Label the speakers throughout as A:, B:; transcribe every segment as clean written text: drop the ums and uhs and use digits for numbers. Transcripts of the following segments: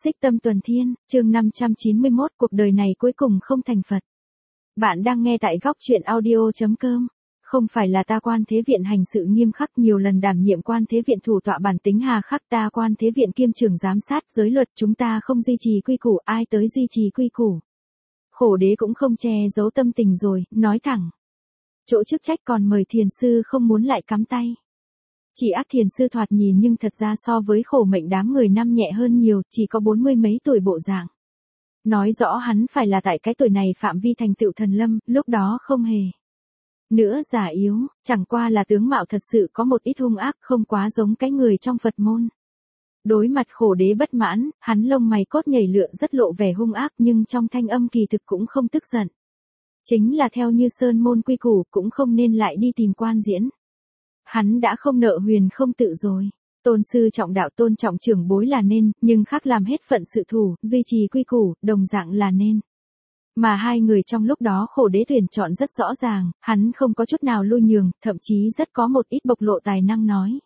A: Xích Tâm Tuần Thiên, chương 591, cuộc đời này cuối cùng không thành Phật. Bạn đang nghe tại góc truyện audio.com. Không phải là ta Quan Thế Viện hành sự nghiêm khắc, nhiều lần đảm nhiệm Quan Thế Viện thủ tọa bản tính hà khắc, ta Quan Thế Viện kiêm trưởng giám sát giới luật, chúng ta không duy trì quy củ, ai tới duy trì quy củ. Khổ đế cũng không che giấu tâm tình rồi, nói thẳng. Chỗ chức trách còn mời thiền sư không muốn lại cắm tay. Chỉ ác thiền sư thoạt nhìn nhưng thật ra so với khổ mệnh đám người năm nhẹ hơn nhiều, chỉ có 40 mấy tuổi bộ dạng. Nói rõ hắn phải là tại cái tuổi này phạm vi thành tựu thần lâm, lúc đó không hề. Nữa giả yếu, chẳng qua là tướng mạo thật sự có một ít hung ác, không quá giống cái người trong Phật môn. Đối mặt khổ đế bất mãn, hắn lông mày cốt nhảy lượn rất lộ vẻ hung ác nhưng trong thanh âm kỳ thực cũng không tức giận. Chính là theo như sơn môn quy củ cũng không nên lại đi tìm quan diễn. Hắn đã không nợ huyền không tự rồi. Tôn sư trọng đạo tôn trọng trưởng bối là nên, nhưng khác làm hết phận sự thủ, duy trì quy củ, đồng dạng là nên. Mà hai người trong lúc đó khổ đế tuyển chọn rất rõ ràng, hắn không có chút nào lui nhường, thậm chí rất có một ít bộc lộ tài năng nói.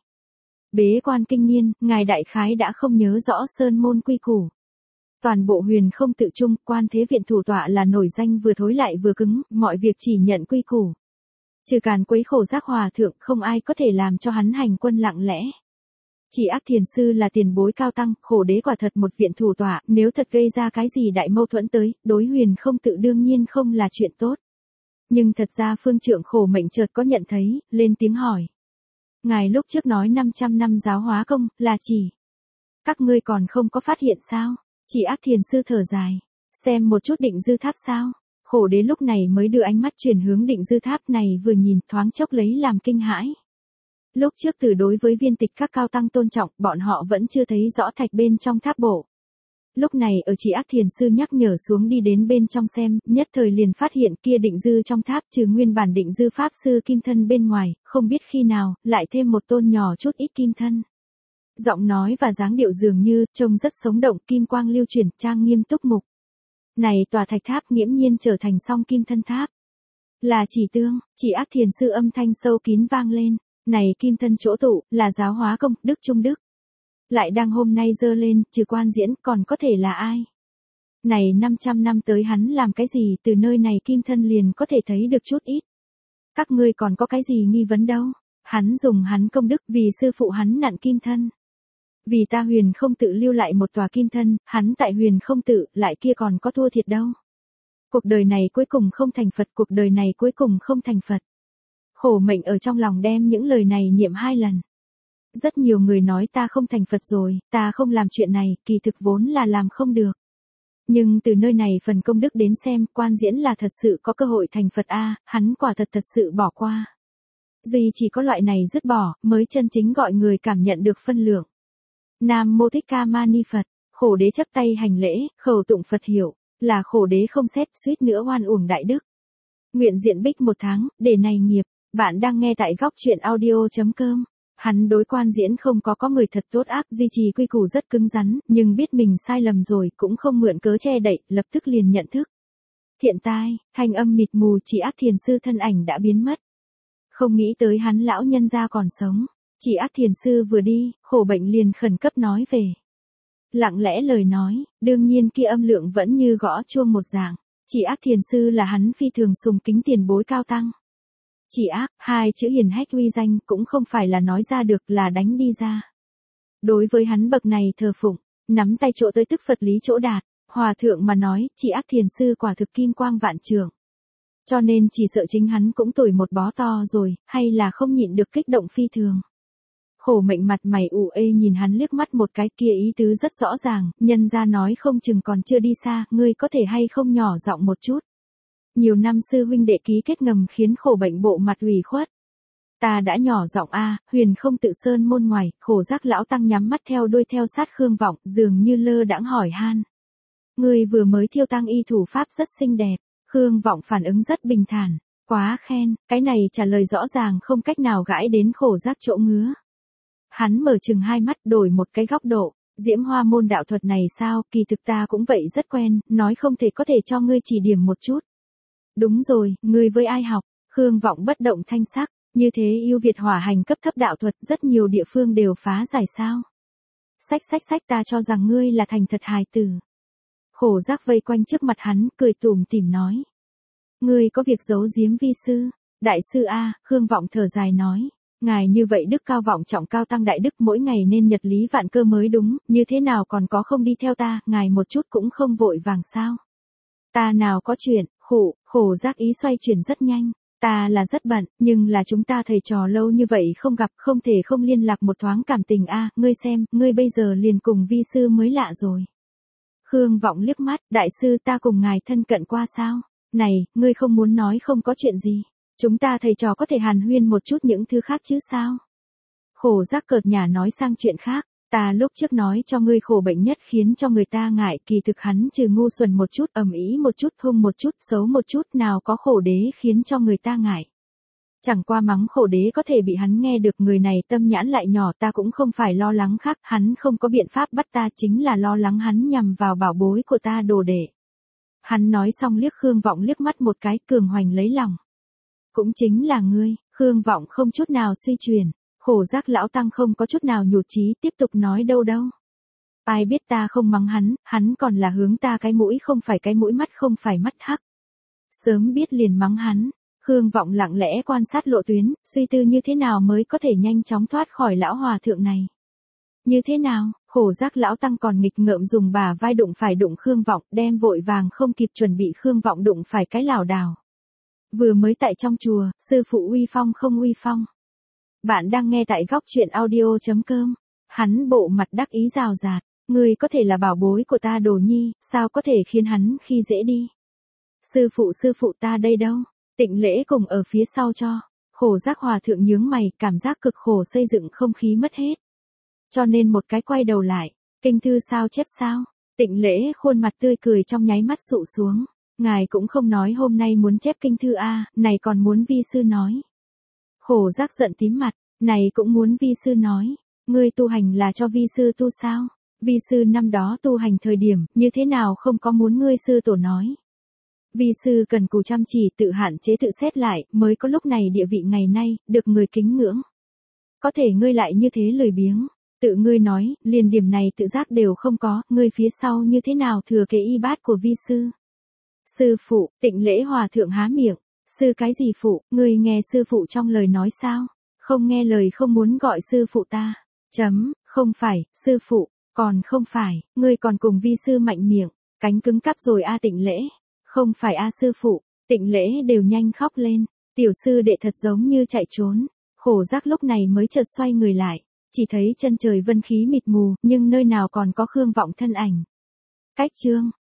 A: Bế quan kinh niên, ngài đại khái đã không nhớ rõ sơn môn quy củ. Toàn bộ huyền không tự trung, Quan Thế Viện thủ tọa là nổi danh vừa thối lại vừa cứng, mọi việc chỉ nhận quy củ. Trừ càn quấy khổ giác hòa thượng, không ai có thể làm cho hắn hành quân lặng lẽ. Chỉ ác thiền sư là tiền bối cao tăng, khổ đế quả thật một viện thủ tọa, nếu thật gây ra cái gì đại mâu thuẫn tới, đối huyền không tự đương nhiên không là chuyện tốt. Nhưng thật ra phương trượng khổ mệnh chợt có nhận thấy, lên tiếng hỏi. Ngài lúc trước nói 500 năm giáo hóa công, là chỉ. Các ngươi còn không có phát hiện sao? Chỉ ác thiền sư thở dài. Xem một chút Định Dư Tháp sao? Khổ đế lúc này mới đưa ánh mắt chuyển hướng Định Dư Tháp này, vừa nhìn thoáng chốc lấy làm kinh hãi. Lúc trước từ đối với viên tịch các cao tăng tôn trọng, bọn họ vẫn chưa thấy rõ thạch bên trong tháp bộ. Lúc này ở Chỉ ác thiền sư nhắc nhở xuống đi đến bên trong xem, nhất thời liền phát hiện kia Định Dư trong tháp trừ nguyên bản Định Dư Pháp sư kim thân bên ngoài, không biết khi nào, lại thêm một tôn nhỏ chút ít kim thân. Giọng nói và dáng điệu dường như, trông rất sống động, kim quang lưu chuyển, trang nghiêm túc mục. Này tòa thạch tháp nghiễm nhiên trở thành song kim thân tháp. Là chỉ tương, Chỉ ác thiền sư âm thanh sâu kín vang lên. Này kim thân chỗ tụ, là giáo hóa công, đức trung đức. Lại đang hôm nay dơ lên, trừ quan diễn, còn có thể là ai? Này 500 năm tới hắn làm cái gì, từ nơi này kim thân liền có thể thấy được chút ít. Các ngươi còn có cái gì nghi vấn đâu? Hắn dùng hắn công đức vì sư phụ hắn nặn kim thân. Vì ta huyền không tự lưu lại một tòa kim thân, hắn tại huyền không tự, lại kia còn có thua thiệt đâu. Cuộc đời này cuối cùng không thành Phật, cuộc đời này cuối cùng không thành Phật. Khổ mệnh ở trong lòng đem những lời này niệm 2 lần. Rất nhiều người nói ta không thành Phật rồi, ta không làm chuyện này, kỳ thực vốn là làm không được. Nhưng từ nơi này phần công đức đến xem, quan diễn là thật sự có cơ hội thành Phật a, hắn quả thật sự bỏ qua. Duy chỉ có loại này dứt bỏ, mới chân chính gọi người cảm nhận được phân lượng. Nam Mô Thích Ca Ma Ni Phật, khổ đế chắp tay hành lễ, khẩu tụng Phật hiểu, là khổ đế không xét, suýt nữa oan uổng đại đức. Nguyện diện bích 1 tháng, để này nghiệp. Bạn đang nghe tại góc truyện audio.com. Hắn đối quan diễn không có người thật tốt ác, duy trì quy củ rất cứng rắn, nhưng biết mình sai lầm rồi, cũng không mượn cớ che đậy, lập tức liền nhận thức. Thiện tai, thanh âm mịt mù, Chỉ ác thiền sư thân ảnh đã biến mất. Không nghĩ tới hắn lão nhân gia còn sống. Chỉ ác thiền sư vừa đi, khổ bệnh liền khẩn cấp nói về. Lặng lẽ lời nói, đương nhiên kia âm lượng vẫn như gõ chuông một dạng. Chỉ ác thiền sư là hắn phi thường sùng kính tiền bối cao tăng. Chỉ ác, 2 chữ hiền hách uy danh cũng không phải là nói ra được, là đánh đi ra. Đối với hắn bậc này thờ phụng, nắm tay chỗ tới tức Phật lý chỗ đạt, hòa thượng mà nói, Chỉ ác thiền sư quả thực kim quang vạn trượng. Cho nên chỉ sợ chính hắn cũng tuổi một bó to rồi, hay là không nhịn được kích động phi thường. Khổ mệnh mặt mày ủ ê nhìn hắn liếc mắt một cái, kia ý tứ rất rõ ràng, nhân ra nói không chừng còn chưa đi xa, ngươi có thể hay không nhỏ giọng một chút. Nhiều năm sư huynh đệ ký kết ngầm khiến khổ bệnh bộ mặt ủy khuất. Ta đã nhỏ giọng a, huyền không tự sơn môn ngoài, khổ giác lão tăng nhắm mắt theo đuôi theo sát Khương Vọng, dường như lơ đãng hỏi han. Người vừa mới thiêu tăng y thủ pháp rất xinh đẹp, Khương Vọng phản ứng rất bình thản, quá khen, cái này trả lời rõ ràng không cách nào gãi đến khổ giác chỗ ngứa. Hắn mở chừng 2 mắt đổi một cái góc độ, Diễm Hoa môn đạo thuật này sao, kỳ thực ta cũng vậy rất quen, nói không thể có thể cho ngươi chỉ điểm một chút. Đúng rồi, ngươi với ai học? Khương Vọng bất động thanh sắc, như thế yêu Việt hỏa hành cấp thấp đạo thuật rất nhiều địa phương đều phá giải sao? Xách ta cho rằng ngươi là thành thật hài tử. Khổ giác vây quanh trước mặt hắn, cười tủm tỉm nói. Ngươi có việc giấu giếm vi sư. Đại sư A, Khương Vọng thở dài nói. Ngài như vậy đức cao vọng trọng cao tăng đại đức mỗi ngày nên nhật lý vạn cơ mới đúng, như thế nào còn có không đi theo ta, ngài một chút cũng không vội vàng sao. Ta nào có chuyện, khổ giác ý xoay chuyển rất nhanh. Ta là rất bận, nhưng là chúng ta thầy trò lâu như vậy không gặp, không thể không liên lạc một thoáng cảm tình a, ngươi xem, ngươi bây giờ liền cùng vi sư mới lạ rồi. Khương Vọng liếc mắt, đại sư ta cùng ngài thân cận qua sao? Này, ngươi không muốn nói không có chuyện gì. Chúng ta thầy trò có thể hàn huyên một chút những thứ khác chứ sao? Khổ giác cợt nhả nói sang chuyện khác. Ta lúc trước nói cho ngươi khổ bệnh nhất khiến cho người ta ngại, kỳ thực hắn trừ ngu xuẩn một chút, ầm ĩ một chút, hung một chút, xấu một chút, nào có khổ đế khiến cho người ta ngại. Chẳng qua mắng khổ đế có thể bị hắn nghe được, người này tâm nhãn lại nhỏ, ta cũng không phải lo lắng khác, hắn không có biện pháp bắt ta, chính là lo lắng hắn nhằm vào bảo bối của ta đồ đệ. Hắn nói xong liếc Khương Vọng liếc mắt một cái, cường hoành lấy lòng. Cũng chính là ngươi. Khương Vọng không chút nào suy chuyển. Khổ giác lão tăng không có chút nào nhụt chí, tiếp tục nói đâu. Ai biết ta không mắng hắn còn là hướng ta cái mũi không phải cái mũi, mắt không phải mắt hắc. Sớm biết liền mắng hắn. Khương Vọng lặng lẽ quan sát lộ tuyến, suy tư như thế nào mới có thể nhanh chóng thoát khỏi lão hòa thượng này. Như thế nào, khổ giác lão tăng còn nghịch ngợm dùng bả vai đụng Khương Vọng, đem vội vàng không kịp chuẩn bị Khương Vọng đụng phải cái lảo đảo. Vừa mới tại trong chùa, sư phụ uy phong không uy phong. Bạn đang nghe tại góc truyện audio.com. Hắn bộ mặt đắc ý rào rạt. Ngươi có thể là bảo bối của ta đồ nhi, sao có thể khiến hắn khi dễ đi. Sư phụ ta đây đâu. Tịnh Lễ cùng ở phía sau cho. Khổ giác hòa thượng nhướng mày, cảm giác cực khổ xây dựng không khí mất hết. Cho nên một cái quay đầu lại. Kinh thư sao chép sao. Tịnh Lễ khuôn mặt tươi cười trong nháy mắt sụ xuống. Ngài cũng không nói hôm nay muốn chép kinh thư a, này còn muốn vi sư nói. Khổ giác giận tím mặt, này cũng muốn vi sư nói. Ngươi tu hành là cho vi sư tu sao? Vi sư năm đó tu hành thời điểm, như thế nào không có muốn ngươi sư tổ nói. Vi sư cần cù chăm chỉ tự hạn chế tự xét lại, mới có lúc này địa vị ngày nay, được người kính ngưỡng. Có thể ngươi lại như thế lười biếng. Tự ngươi nói, liền điểm này tự giác đều không có, ngươi phía sau như thế nào thừa kế y bát của vi sư. Sư phụ, Tịnh Lễ hòa thượng há miệng. Sư cái gì phụ, ngươi nghe sư phụ trong lời nói sao? Không nghe lời không muốn gọi sư phụ ta. Không phải, sư phụ, còn không phải, ngươi còn cùng vi sư mạnh miệng, cánh cứng cắp rồi a Tịnh Lễ. Không phải a sư phụ, Tịnh Lễ đều nhanh khóc lên, tiểu sư đệ thật giống như chạy trốn. Khổ giác lúc này mới chợt xoay người lại, chỉ thấy chân trời vân khí mịt mù, nhưng nơi nào còn có Khương Vọng thân ảnh. Cách chương